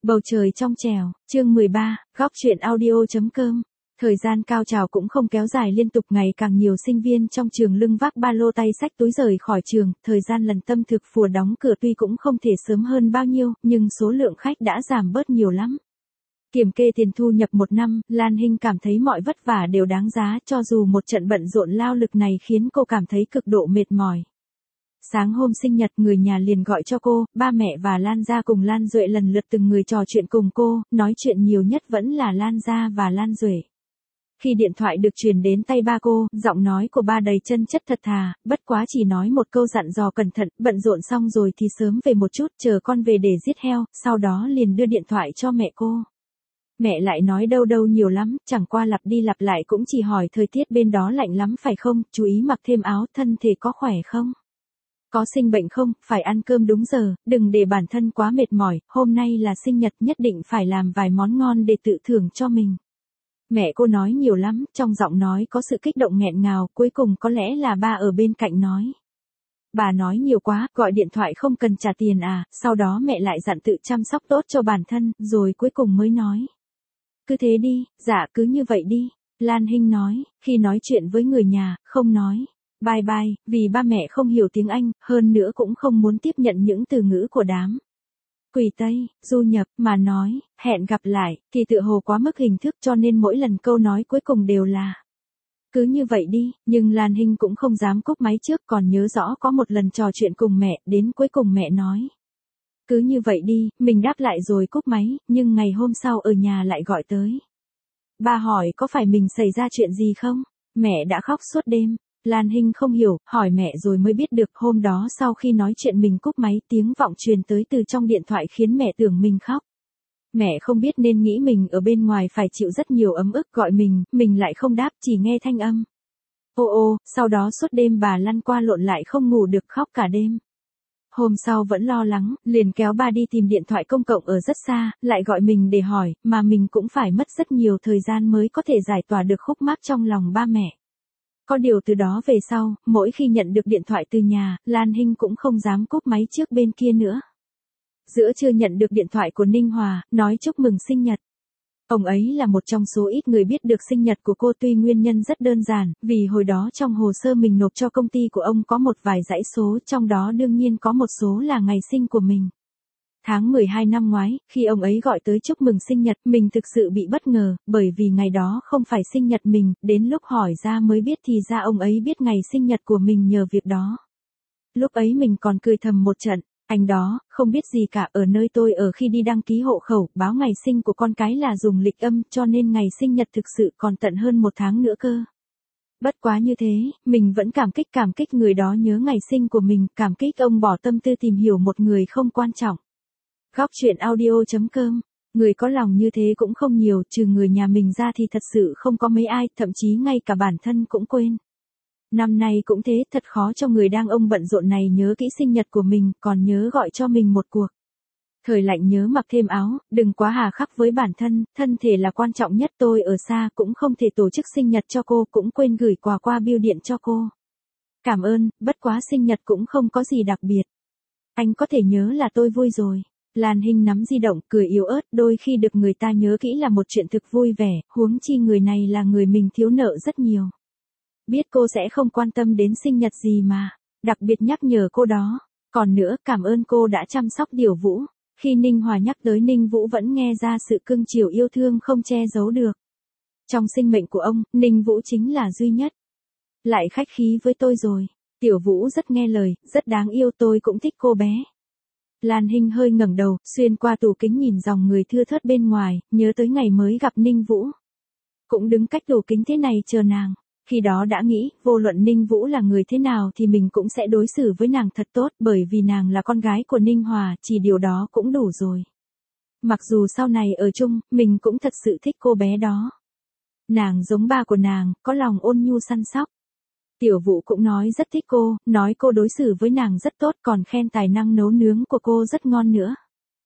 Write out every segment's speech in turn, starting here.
Bầu trời trong trẻo, chương 13, góc chuyện audio.com. Thời gian cao trào cũng không kéo dài liên tục, ngày càng nhiều sinh viên trong trường lưng vác ba lô tay xách túi rời khỏi trường, thời gian lần tâm thực phùa đóng cửa tuy cũng không thể sớm hơn bao nhiêu, nhưng số lượng khách đã giảm bớt nhiều lắm. Kiểm kê tiền thu nhập một năm, Lan Hinh cảm thấy mọi vất vả đều đáng giá, cho dù một trận bận rộn lao lực này khiến cô cảm thấy cực độ mệt mỏi. Sáng hôm sinh nhật, người nhà liền gọi cho cô, ba mẹ và Lan Gia cùng Lan Duệ lần lượt từng người trò chuyện cùng cô, nói chuyện nhiều nhất vẫn là Lan Gia và Lan Duệ. Khi điện thoại được truyền đến tay ba cô, giọng nói của ba đầy chân chất thật thà, bất quá chỉ nói một câu dặn dò cẩn thận, bận rộn xong rồi thì sớm về một chút, chờ con về để giết heo, sau đó liền đưa điện thoại cho mẹ cô. Mẹ lại nói đâu nhiều lắm, chẳng qua lặp đi lặp lại cũng chỉ hỏi thời tiết bên đó lạnh lắm phải không, chú ý mặc thêm áo, thân thể có khỏe không? Có sinh bệnh không, phải ăn cơm đúng giờ, đừng để bản thân quá mệt mỏi, hôm nay là sinh nhật nhất định phải làm vài món ngon để tự thưởng cho mình. Mẹ cô nói nhiều lắm, trong giọng nói có sự kích động nghẹn ngào, cuối cùng có lẽ là ba ở bên cạnh nói. Bà nói nhiều quá, gọi điện thoại không cần trả tiền à, sau đó mẹ lại dặn tự chăm sóc tốt cho bản thân, rồi cuối cùng mới nói. Cứ thế đi, dạ cứ như vậy đi, Lan Hinh nói, khi nói chuyện với người nhà, không nói. Bye bye, vì ba mẹ không hiểu tiếng Anh, hơn nữa cũng không muốn tiếp nhận những từ ngữ của đám quỷ Tây, du nhập, mà nói, hẹn gặp lại, thì tựa hồ quá mức hình thức cho nên mỗi lần câu nói cuối cùng đều là. Cứ như vậy đi, nhưng Lan Hinh cũng không dám cúp máy trước, còn nhớ rõ có một lần trò chuyện cùng mẹ, đến cuối cùng mẹ nói. Cứ như vậy đi, mình đáp lại rồi cúp máy, nhưng ngày hôm sau ở nhà lại gọi tới. Ba hỏi có phải mình xảy ra chuyện gì không? Mẹ đã khóc suốt đêm. Lan Hinh không hiểu, hỏi mẹ rồi mới biết được hôm đó sau khi nói chuyện mình cúp máy, tiếng vọng truyền tới từ trong điện thoại khiến mẹ tưởng mình khóc. Mẹ không biết nên nghĩ mình ở bên ngoài phải chịu rất nhiều ấm ức, gọi mình lại không đáp, chỉ nghe thanh âm. Ô, sau đó suốt đêm bà lăn qua lộn lại không ngủ được, khóc cả đêm. Hôm sau vẫn lo lắng, liền kéo ba đi tìm điện thoại công cộng ở rất xa, lại gọi mình để hỏi, mà mình cũng phải mất rất nhiều thời gian mới có thể giải tỏa được khúc mắc trong lòng ba mẹ. Có điều từ đó về sau, mỗi khi nhận được điện thoại từ nhà, Lan Hinh cũng không dám cúp máy trước bên kia nữa. Giữa trưa nhận được điện thoại của Ninh Hòa, nói chúc mừng sinh nhật. Ông ấy là một trong số ít người biết được sinh nhật của cô, tuy nguyên nhân rất đơn giản, vì hồi đó trong hồ sơ mình nộp cho công ty của ông có một vài dãy số, trong đó đương nhiên có một số là ngày sinh của mình. Tháng 12 năm ngoái, khi ông ấy gọi tới chúc mừng sinh nhật, mình thực sự bị bất ngờ, bởi vì ngày đó không phải sinh nhật mình, đến lúc hỏi ra mới biết thì ra ông ấy biết ngày sinh nhật của mình nhờ việc đó. Lúc ấy mình còn cười thầm một trận, anh đó, không biết gì cả, ở nơi tôi ở khi đi đăng ký hộ khẩu, báo ngày sinh của con cái là dùng lịch âm, cho nên ngày sinh nhật thực sự còn tận hơn một tháng nữa cơ. Bất quá như thế, mình vẫn cảm kích người đó nhớ ngày sinh của mình, cảm kích ông bỏ tâm tư tìm hiểu một người không quan trọng. Góc chuyện audio.com, người có lòng như thế cũng không nhiều, trừ người nhà mình ra thì thật sự không có mấy ai, thậm chí ngay cả bản thân cũng quên. Năm nay cũng thế, thật khó cho người đang ông bận rộn này nhớ kỹ sinh nhật của mình, còn nhớ gọi cho mình một cuộc. Thời lạnh nhớ mặc thêm áo, đừng quá hà khắc với bản thân, thân thể là quan trọng nhất, tôi ở xa cũng không thể tổ chức sinh nhật cho cô, cũng quên gửi quà qua bưu điện cho cô. Cảm ơn, bất quá sinh nhật cũng không có gì đặc biệt. Anh có thể nhớ là tôi vui rồi. Lan Hinh nắm di động, cười yếu ớt, đôi khi được người ta nhớ kỹ là một chuyện thực vui vẻ, huống chi người này là người mình thiếu nợ rất nhiều. Biết cô sẽ không quan tâm đến sinh nhật gì mà, đặc biệt nhắc nhở cô đó. Còn nữa, cảm ơn cô đã chăm sóc Điểu Vũ. Khi Ninh Hòa nhắc tới Ninh Vũ vẫn nghe ra sự cưng chiều yêu thương không che giấu được. Trong sinh mệnh của ông, Ninh Vũ chính là duy nhất. Lại khách khí với tôi rồi. Tiểu Vũ rất nghe lời, rất đáng yêu, tôi cũng thích cô bé. Lan Hinh hơi ngẩng đầu, xuyên qua tủ kính nhìn dòng người thưa thớt bên ngoài, nhớ tới ngày mới gặp Ninh Vũ. Cũng đứng cách tủ kính thế này chờ nàng. Khi đó đã nghĩ, vô luận Ninh Vũ là người thế nào thì mình cũng sẽ đối xử với nàng thật tốt, bởi vì nàng là con gái của Ninh Hòa, chỉ điều đó cũng đủ rồi. Mặc dù sau này ở chung, mình cũng thật sự thích cô bé đó. Nàng giống ba của nàng, có lòng ôn nhu săn sóc. Tiểu Vũ cũng nói rất thích cô, nói cô đối xử với nàng rất tốt, còn khen tài năng nấu nướng của cô rất ngon nữa.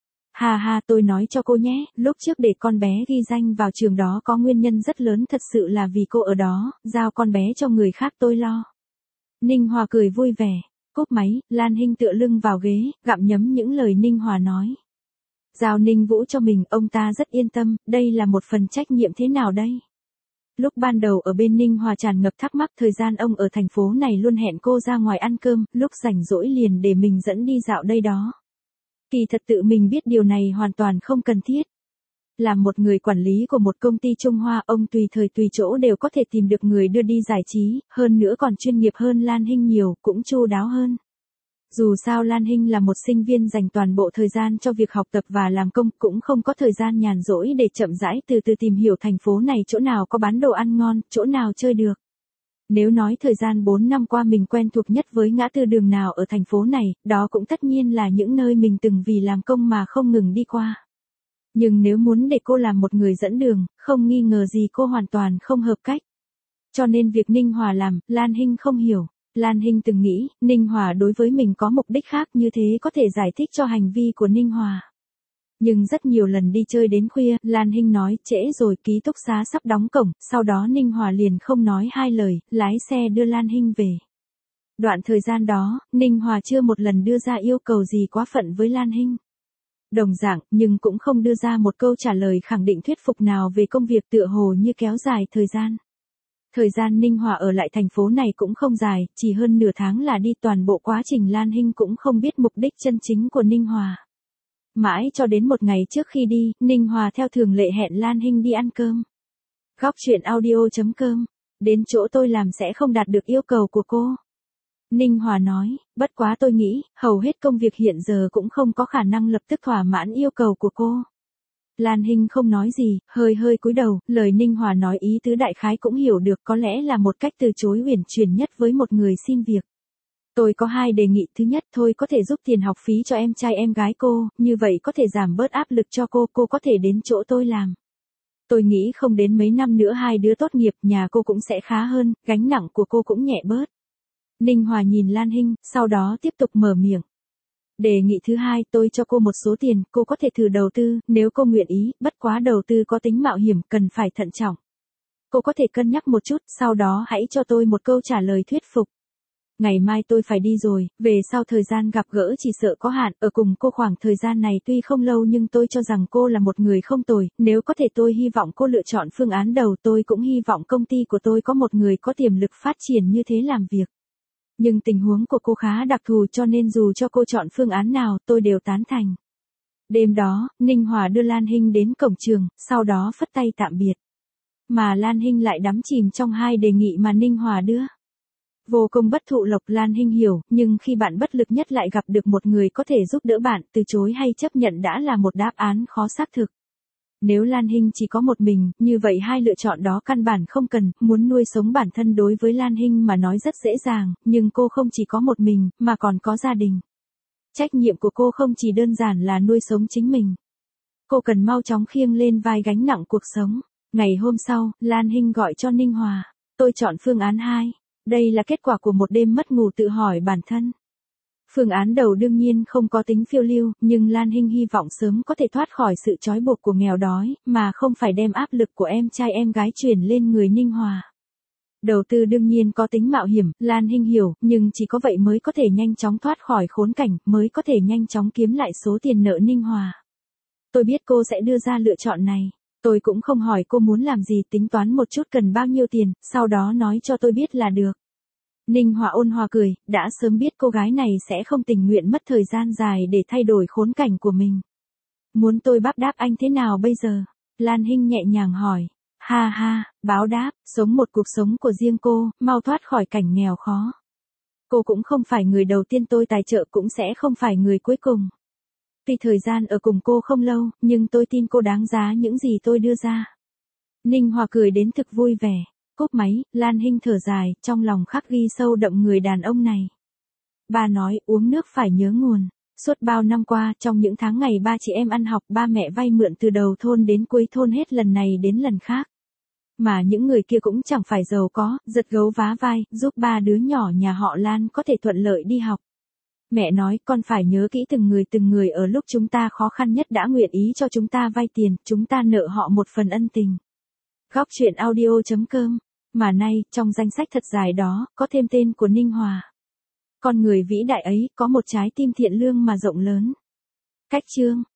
Ha, tôi nói cho cô nhé, lúc trước để con bé ghi danh vào trường đó có nguyên nhân rất lớn, thật sự là vì cô ở đó, giao con bé cho người khác tôi lo. Ninh Hòa cười vui vẻ, cúp máy, Lan Hinh tựa lưng vào ghế, gặm nhấm những lời Ninh Hòa nói. Giao Ninh Vũ cho mình, ông ta rất yên tâm, đây là một phần trách nhiệm thế nào đây? Lúc ban đầu ở bên Ninh Hòa tràn ngập thắc mắc, thời gian ông ở thành phố này luôn hẹn cô ra ngoài ăn cơm, lúc rảnh rỗi liền để mình dẫn đi dạo đây đó. Kỳ thật tự mình biết điều này hoàn toàn không cần thiết. Làm một người quản lý của một công ty Trung Hoa, ông tùy thời tùy chỗ đều có thể tìm được người đưa đi giải trí, hơn nữa còn chuyên nghiệp hơn Lan Hinh nhiều, cũng chu đáo hơn. Dù sao Lan Hinh là một sinh viên dành toàn bộ thời gian cho việc học tập và làm công, cũng không có thời gian nhàn rỗi để chậm rãi từ từ tìm hiểu thành phố này chỗ nào có bán đồ ăn ngon, chỗ nào chơi được. Nếu nói thời gian 4 năm qua mình quen thuộc nhất với ngã tư đường nào ở thành phố này, đó cũng tất nhiên là những nơi mình từng vì làm công mà không ngừng đi qua. Nhưng nếu muốn để cô làm một người dẫn đường, không nghi ngờ gì cô hoàn toàn không hợp cách. Cho nên việc Ninh Hòa làm, Lan Hinh không hiểu. Lan Hinh từng nghĩ, Ninh Hòa đối với mình có mục đích khác, như thế có thể giải thích cho hành vi của Ninh Hòa. Nhưng rất nhiều lần đi chơi đến khuya, Lan Hinh nói trễ rồi, ký túc xá sắp đóng cổng, sau đó Ninh Hòa liền không nói hai lời, lái xe đưa Lan Hinh về. Đoạn thời gian đó, Ninh Hòa chưa một lần đưa ra yêu cầu gì quá phận với Lan Hinh. Đồng dạng, nhưng cũng không đưa ra một câu trả lời khẳng định thuyết phục nào về công việc, tựa hồ như kéo dài thời gian. Thời gian Ninh Hòa ở lại thành phố này cũng không dài, chỉ hơn nửa tháng là đi, toàn bộ quá trình Lan Hinh cũng không biết mục đích chân chính của Ninh Hòa. Mãi cho đến một ngày trước khi đi, Ninh Hòa theo thường lệ hẹn Lan Hinh đi ăn cơm. Góc chuyện audio.com. Đến chỗ tôi làm sẽ không đạt được yêu cầu của cô. Ninh Hòa nói, bất quá tôi nghĩ, hầu hết công việc hiện giờ cũng không có khả năng lập tức thỏa mãn yêu cầu của cô. Lan Hinh không nói gì, hơi cúi đầu, lời Ninh Hòa nói ý tứ đại khái cũng hiểu được, có lẽ là một cách từ chối uyển chuyển nhất với một người xin việc. Tôi có hai đề nghị, thứ nhất thôi có thể giúp tiền học phí cho em trai em gái cô, như vậy có thể giảm bớt áp lực cho cô có thể đến chỗ tôi làm. Tôi nghĩ không đến mấy năm nữa hai đứa tốt nghiệp, nhà cô cũng sẽ khá hơn, gánh nặng của cô cũng nhẹ bớt. Ninh Hòa nhìn Lan Hinh, sau đó tiếp tục mở miệng. Đề nghị thứ hai, tôi cho cô một số tiền, cô có thể thử đầu tư, nếu cô nguyện ý, bất quá đầu tư có tính mạo hiểm, cần phải thận trọng. Cô có thể cân nhắc một chút, sau đó hãy cho tôi một câu trả lời thuyết phục. Ngày mai tôi phải đi rồi, về sau thời gian gặp gỡ chỉ sợ có hạn, ở cùng cô khoảng thời gian này tuy không lâu nhưng tôi cho rằng cô là một người không tồi, nếu có thể tôi hy vọng cô lựa chọn phương án đầu, tôi cũng hy vọng công ty của tôi có một người có tiềm lực phát triển như thế làm việc. Nhưng tình huống của cô khá đặc thù cho nên dù cho cô chọn phương án nào, tôi đều tán thành. Đêm đó, Ninh Hòa đưa Lan Hinh đến cổng trường, sau đó phất tay tạm biệt. Mà Lan Hinh lại đắm chìm trong hai đề nghị mà Ninh Hòa đưa. Vô công bất thụ lộc, Lan Hinh hiểu, nhưng khi bạn bất lực nhất lại gặp được một người có thể giúp đỡ bạn, từ chối hay chấp nhận đã là một đáp án khó xác thực. Nếu Lan Hinh chỉ có một mình, như vậy hai lựa chọn đó căn bản không cần, muốn nuôi sống bản thân đối với Lan Hinh mà nói rất dễ dàng, nhưng cô không chỉ có một mình, mà còn có gia đình. Trách nhiệm của cô không chỉ đơn giản là nuôi sống chính mình. Cô cần mau chóng khiêng lên vai gánh nặng cuộc sống. Ngày hôm sau, Lan Hinh gọi cho Ninh Hòa. Tôi chọn phương án 2. Đây là kết quả của một đêm mất ngủ tự hỏi bản thân. Phương án đầu đương nhiên không có tính phiêu lưu, nhưng Lan Hinh hy vọng sớm có thể thoát khỏi sự trói buộc của nghèo đói, mà không phải đem áp lực của em trai em gái chuyển lên người Ninh Hòa. Đầu tư đương nhiên có tính mạo hiểm, Lan Hinh hiểu, nhưng chỉ có vậy mới có thể nhanh chóng thoát khỏi khốn cảnh, mới có thể nhanh chóng kiếm lại số tiền nợ Ninh Hòa. Tôi biết cô sẽ đưa ra lựa chọn này. Tôi cũng không hỏi cô muốn làm gì, tính toán một chút cần bao nhiêu tiền, sau đó nói cho tôi biết là được. Ninh Hòa ôn hòa cười, đã sớm biết cô gái này sẽ không tình nguyện mất thời gian dài để thay đổi khốn cảnh của mình. Muốn tôi báo đáp anh thế nào bây giờ? Lan Hinh nhẹ nhàng hỏi. Ha ha, báo đáp, sống một cuộc sống của riêng cô, mau thoát khỏi cảnh nghèo khó. Cô cũng không phải người đầu tiên tôi tài trợ, cũng sẽ không phải người cuối cùng. Tuy thời gian ở cùng cô không lâu, nhưng tôi tin cô đáng giá những gì tôi đưa ra. Ninh Hòa cười đến thực vui vẻ. Cúp máy, Lan Hinh thở dài, trong lòng khắc ghi sâu đậm người đàn ông này. Ba nói, uống nước phải nhớ nguồn. Suốt bao năm qua, trong những tháng ngày ba chị em ăn học, ba mẹ vay mượn từ đầu thôn đến cuối thôn hết lần này đến lần khác. Mà những người kia cũng chẳng phải giàu có, giật gấu vá vai, giúp ba đứa nhỏ nhà họ Lan có thể thuận lợi đi học. Mẹ nói, con phải nhớ kỹ từng người ở lúc chúng ta khó khăn nhất đã nguyện ý cho chúng ta vay tiền, chúng ta nợ họ một phần ân tình. Góc chuyện audio.com. Mà nay, trong danh sách thật dài đó, có thêm tên của Ninh Hòa. Con người vĩ đại ấy, có một trái tim thiện lương mà rộng lớn. Cách chương.